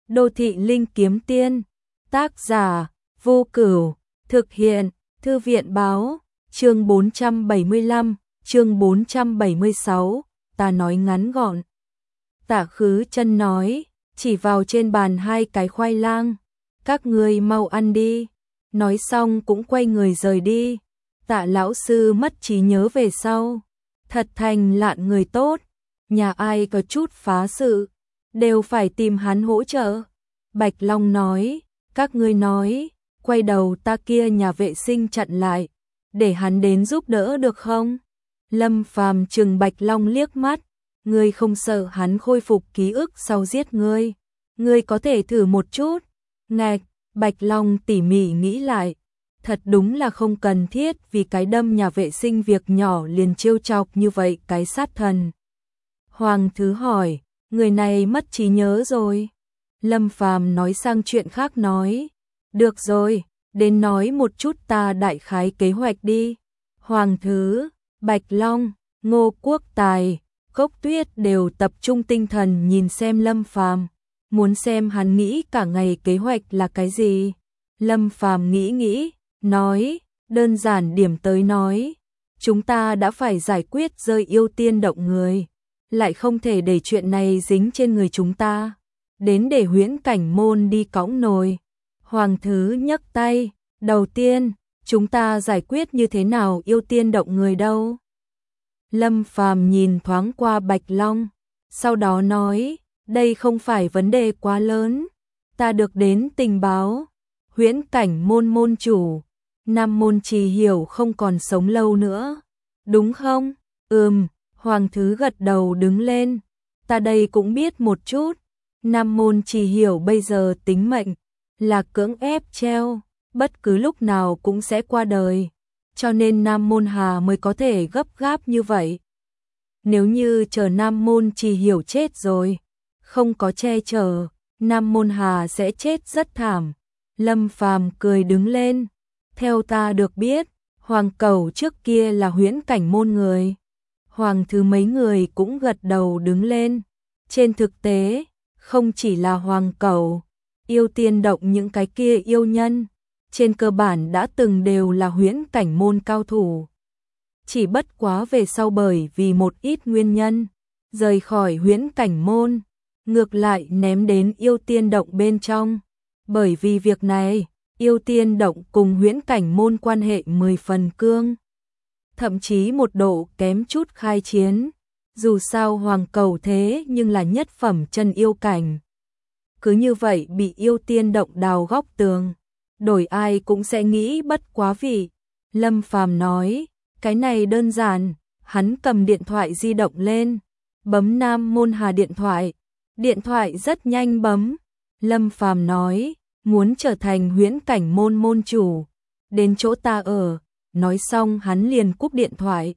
Đô thị linh kiếm tiên, tác giả, Vô Cửu, thực hiện, Thư viện báo, chương 475, chương 476, ta nói ngắn gọn. Tạ Khứ Chân nói, chỉ vào trên bàn 2 cái khoai lang, các ngươi mau ăn đi. Nói xong cũng quay người rời đi. Tạ lão sư mất trí nhớ về sau, thật thành lạn người tốt, nhà ai có chút phá sự, đều phải tìm hắn hỗ trợ. Bạch Long nói, các ngươi nói, quay đầu ta kia nhà vệ sinh chặn lại, để hắn đến giúp đỡ được không? Lâm Phàm trừng Bạch Long liếc mắt, ngươi không sợ hắn khôi phục ký ức sau giết ngươi, ngươi có thể thử một chút. Ngạch, Bạch Long tỉ mỉ nghĩ lại, thật đúng là không cần thiết vì cái đâm nhà vệ sinh việc nhỏ liền trêu chọc như vậy cái sát thần. Hoàng Thứ hỏi, người này mất trí nhớ rồi. Lâm Phàm nói sang chuyện khác nói, được rồi, đến nói một chút ta đại khái kế hoạch đi. Hoàng Thứ, Bạch Long, Ngô Quốc Tài, Cốc Tuyết đều tập trung tinh thần nhìn xem Lâm Phàm, muốn xem hắn nghĩ cả ngày kế hoạch là cái gì. Lâm Phàm nghĩ, nói, đơn giản điểm tới nói, chúng ta đã phải giải quyết rơi yêu tiên động người, lại không thể để chuyện này dính trên người chúng ta, đến để Huyễn Cảnh Môn đi cõng nồi. Hoàng Thứ nhấc tay, đầu tiên, chúng ta giải quyết như thế nào yêu tiên động người đâu? Lâm Phàm nhìn thoáng qua Bạch Long, sau đó nói, đây không phải vấn đề quá lớn, ta được đến tình báo, Huyễn Cảnh Môn môn chủ, Nam Môn Trì Hiểu không còn sống lâu nữa, đúng không? Hoàng Thứ gật đầu đứng lên, ta đây cũng biết một chút, Nam Môn Trì Hiểu bây giờ tính mệnh là cưỡng ép treo, bất cứ lúc nào cũng sẽ qua đời, cho nên Nam Môn Hà mới có thể gấp gáp như vậy. Nếu như chờ Nam Môn Trì Hiểu chết rồi, không có che chở, Nam Môn Hà sẽ chết rất thảm. Lâm Phàm cười đứng lên, theo ta được biết, Hoàng Cẩu trước kia là Huyễn Cảnh Môn người. Hoàng Thứ mấy người cũng gật đầu đứng lên. Trên thực tế, không chỉ là Hoàng Cẩu, yêu tiên động những cái kia yêu nhân, trên cơ bản đã từng đều là Huyễn Cảnh Môn cao thủ. Chỉ bất quá về sau bởi vì một ít nguyên nhân, rời khỏi Huyễn Cảnh Môn, ngược lại ném đến yêu tiên động bên trong. Bởi vì việc này, yêu tiên động cùng Huyễn Cảnh Môn quan hệ 10 phần cương, thậm chí một độ kém chút khai chiến. Dù sao Hoàng Cẩu thế nhưng là nhất phẩm chân yêu cảnh, cứ như vậy bị yêu tiên động đào góc tường, đổi ai cũng sẽ nghĩ bất quá vị. Lâm Phàm nói, cái này đơn giản, hắn cầm điện thoại di động lên, bấm Nam Môn Hà điện thoại rất nhanh bấm. Lâm Phàm nói, muốn trở thành Huyễn Cảnh Môn môn chủ, đến chỗ ta ở. Nói xong hắn liền cúp điện thoại.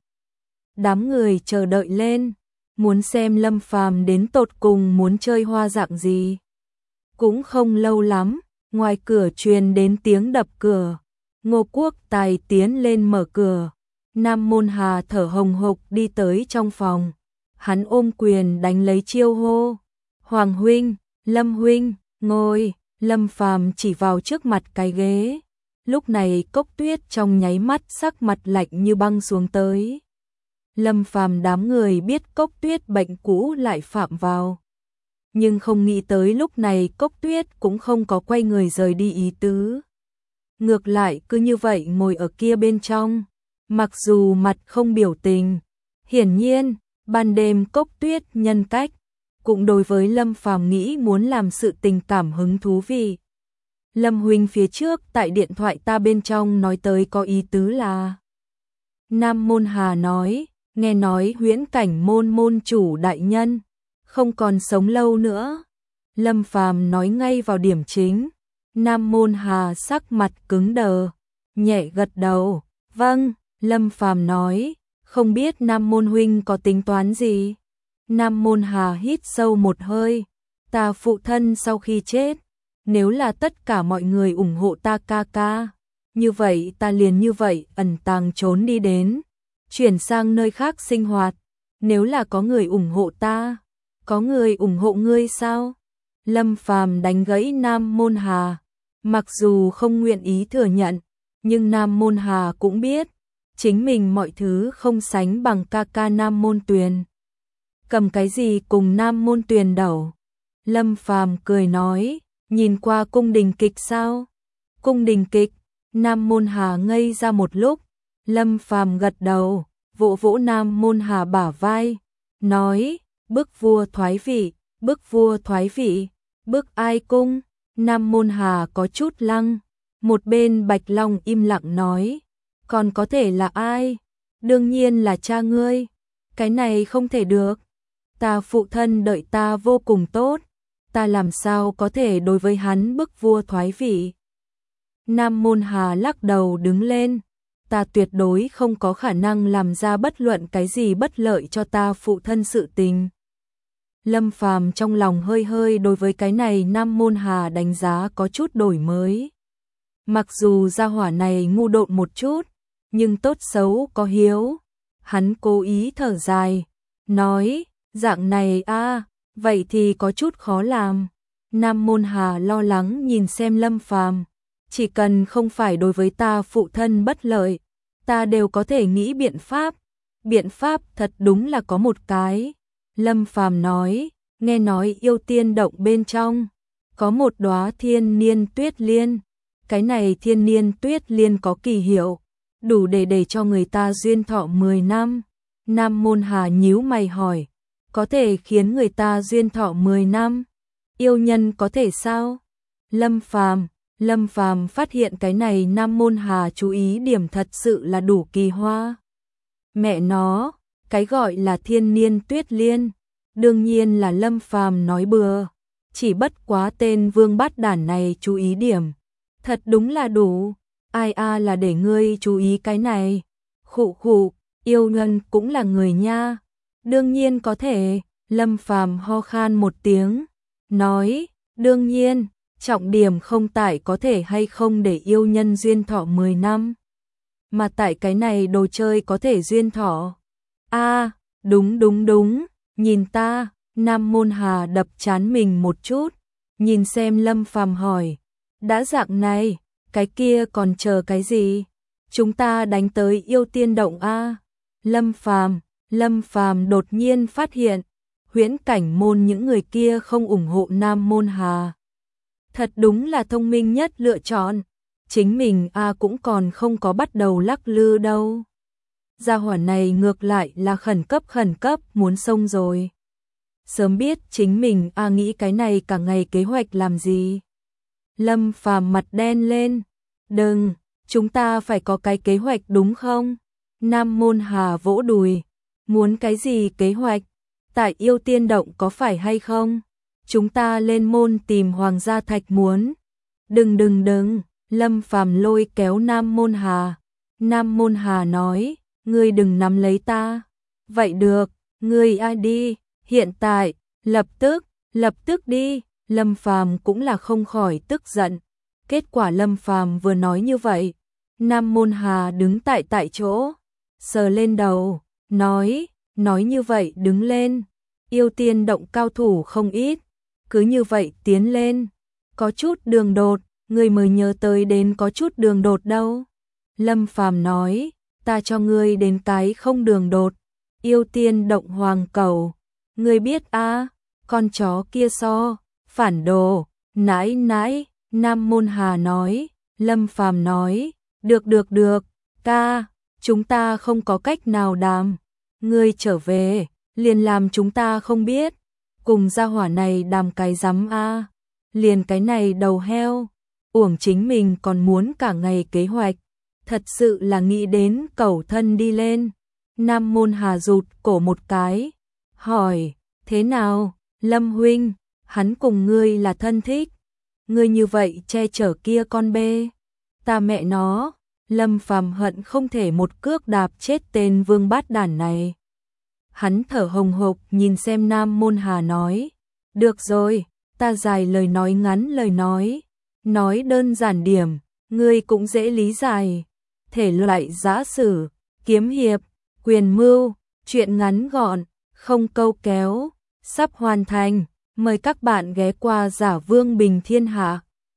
Đám người chờ đợi lên, muốn xem Lâm Phàm đến tột cùng muốn chơi hoa dạng gì. Cũng không lâu lắm, ngoài cửa truyền đến tiếng đập cửa. Ngô Quốc Tài tiến lên mở cửa. Nam Môn Hà thở hồng hộc đi tới trong phòng. Hắn ôm quyền đánh lấy chiêu hô, Hoàng huynh, Lâm huynh, ngồi. Lâm Phàm chỉ vào trước mặt cái ghế. Lúc này Cốc Tuyết trong nháy mắt sắc mặt lạnh như băng xuống tới. Lâm Phàm đám người biết Cốc Tuyết bệnh cũ lại phạm vào, nhưng không nghĩ tới lúc này Cốc Tuyết cũng không có quay người rời đi ý tứ. Ngược lại cứ như vậy ngồi ở kia bên trong, mặc dù mặt không biểu tình. Hiển nhiên, ban đêm Cốc Tuyết nhân cách cũng đối với Lâm Phàm nghĩ muốn làm sự tình cảm hứng thú vị. Lâm huynh phía trước tại điện thoại ta bên trong nói tới có ý tứ là. Nam Môn Hà nói, nghe nói Huyễn Cảnh Môn môn chủ đại nhân không còn sống lâu nữa. Lâm Phàm nói ngay vào điểm chính. Nam Môn Hà sắc mặt cứng đờ, nhẹ gật đầu, vâng. Lâm Phàm nói, không biết Nam Môn huynh có tính toán gì. Nam Môn Hà hít sâu một hơi, ta phụ thân sau khi chết, nếu là tất cả mọi người ủng hộ ta ca, như vậy ta liền như vậy ẩn tàng trốn đi đến, chuyển sang nơi khác sinh hoạt. Nếu là có người ủng hộ ta, có người ủng hộ ngươi sao? Lâm Phàm đánh gãy Nam Môn Hà. Mặc dù không nguyện ý thừa nhận, nhưng Nam Môn Hà cũng biết, chính mình mọi thứ không sánh bằng ca ca Nam Môn Tuyền. Cầm cái gì cùng Nam Môn Tuyền đấu? Lâm Phàm cười nói, nhìn qua cung đình kịch sao? Cung đình kịch? Nam Môn Hà ngây ra một lúc, Lâm Phàm gật đầu, vỗ vỗ Nam Môn Hà bả vai, nói, bức vua thoái vị, bức vua thoái vị, bức ai cung? Nam Môn Hà có chút lăng, một bên Bạch Long im lặng nói, còn có thể là ai? Đương nhiên là cha ngươi, cái này không thể được. Ta phụ thân đợi ta vô cùng tốt, ta làm sao có thể đối với hắn bức vua thoái vị? Nam Môn Hà lắc đầu đứng lên, ta tuyệt đối không có khả năng làm ra bất luận cái gì bất lợi cho ta phụ thân sự tình. Lâm Phàm trong lòng hơi hơi đối với cái này Nam Môn Hà đánh giá có chút đổi mới. Mặc dù gia hỏa này ngu độn một chút, nhưng tốt xấu có hiếu. Hắn cố ý thở dài, nói, dạng này a, vậy thì có chút khó làm. Nam Môn Hà lo lắng nhìn xem Lâm Phàm, chỉ cần không phải đối với ta phụ thân bất lợi, ta đều có thể nghĩ biện pháp. Biện pháp thật đúng là có một cái. Lâm Phàm nói, nghe nói Yêu Tiên động bên trong có một đóa thiên niên tuyết liên. Cái này thiên niên tuyết liên có kỳ hiệu, đủ để cho người ta duyên thọ 10 năm. Nam Môn Hà nhíu mày hỏi, có thể khiến người ta duyên thọ 10 năm? Yêu nhân có thể sao? Lâm Phàm phát hiện cái này Nam Môn Hà chú ý điểm thật sự là đủ kỳ hoa. Mẹ nó, cái gọi là thiên niên tuyết liên, đương nhiên là Lâm Phàm nói bừa, chỉ bất quá tên vương bát đản này chú ý điểm, thật đúng là đủ. Ai là để ngươi chú ý cái này? Khụ khụ, yêu nhân cũng là người nha. Đương nhiên có thể. Lâm Phàm ho khan một tiếng, nói, đương nhiên, trọng điểm không tại có thể hay không để yêu nhân duyên thọ 10 năm, mà tại cái này đồ chơi có thể duyên thọ. Đúng, nhìn ta. Nam Môn Hà đập chán mình một chút, nhìn xem Lâm Phàm hỏi, đã dạng này, cái kia còn chờ cái gì? Chúng ta đánh tới Yêu Tiên động a. Lâm Phàm đột nhiên phát hiện, Huyễn Cảnh môn những người kia không ủng hộ Nam Môn Hà. Thật đúng là thông minh nhất lựa chọn, chính mình cũng còn không có bắt đầu lắc lư đâu. Gia hỏa này ngược lại là khẩn cấp muốn xông rồi. Sớm biết chính mình nghĩ cái này cả ngày kế hoạch làm gì. Lâm Phàm mặt đen lên, đừng, chúng ta phải có cái kế hoạch đúng không? Nam Môn Hà vỗ đùi, muốn cái gì kế hoạch? Tại Yêu Tiên động có phải hay không? Chúng ta lên môn tìm Hoàng gia thạch muốn. Đừng, Lâm Phàm lôi kéo Nam Môn Hà. Nam Môn Hà nói, ngươi đừng nắm lấy ta. Vậy được, ngươi ai đi, hiện tại, lập tức đi. Lâm Phàm cũng là không khỏi tức giận. Kết quả Lâm Phàm vừa nói như vậy, Nam Môn Hà đứng tại chỗ, sờ lên đầu, nói như vậy đứng lên. Yêu Tiên động cao thủ không ít, cứ như vậy tiến lên, có chút đường đột, ngươi mới nhớ tới đến có chút đường đột đâu. Lâm Phàm nói, ta cho ngươi đến cái không đường đột. Yêu Tiên động hoàng cầu, ngươi biết con chó kia phản đồ, nãi. Nam Môn Hà nói. Lâm Phàm nói, được, ca, chúng ta không có cách nào đàm. Ngươi trở về, liền làm chúng ta không biết. Cùng gia hỏa này đàm cái rắm liền cái này đầu heo. Uổng chính mình còn muốn cả ngày kế hoạch. Thật sự là nghĩ đến cẩu thân đi lên. Nam Môn Hà rụt cổ một cái, hỏi, thế nào, Lâm huynh, hắn cùng ngươi là thân thích? Ngươi như vậy che chở kia con bê, ta mẹ nó. Lâm Phàm hận không thể một cước đạp chết tên vương bát đản này. Hắn thở hồng hộc nhìn xem Nam Môn Hà nói, được rồi, ta dài lời nói ngắn lời nói đơn giản điểm, ngươi cũng dễ lý giải. Thể loại giã sử, kiếm hiệp, quyền mưu, chuyện ngắn gọn, không câu kéo, sắp hoàn thành. Mời các bạn ghé qua Giả Vương Bình Thiên Hạ.